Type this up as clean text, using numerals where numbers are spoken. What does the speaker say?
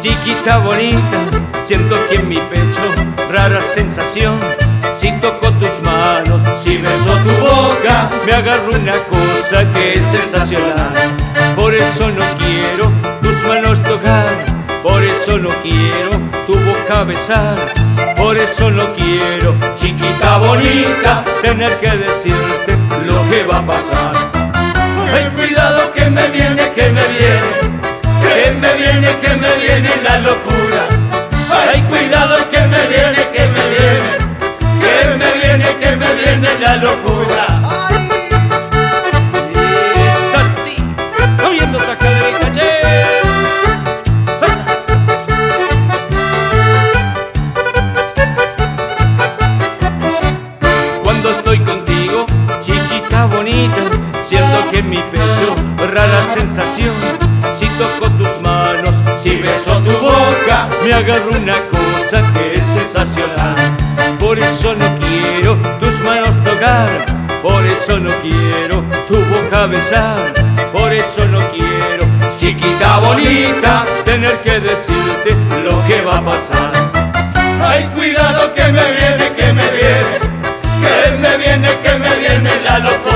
Chiquita bonita, siento que en mi pecho rara sensación. Si toco tus manos, si beso tu boca, me agarro una cosa que es sensacional. Por eso no quiero tus manos tocar, por eso no quiero tu boca besar, por eso no quiero, chiquita bonita, tener que decirte lo que va a pasar. Ay, cuidado que me viene, que me viene, que me viene, que me viene la locura. Ay, cuidado que me viene, que me viene, que me viene, que me viene la locura. Es así, oyendo esa caderita, che. Cuando estoy contigo, chiquita bonita, siento que en mi pecho rara sensación. Si toco tus manos, si beso tu boca, me agarro una cosa que es sensacional. Por eso no quiero tus manos tocar, por eso no quiero tu boca besar, por eso no quiero, chiquita bonita, tener que decirte lo que va a pasar. Ay, cuidado que me viene, que me viene, que me viene, que me viene la locura.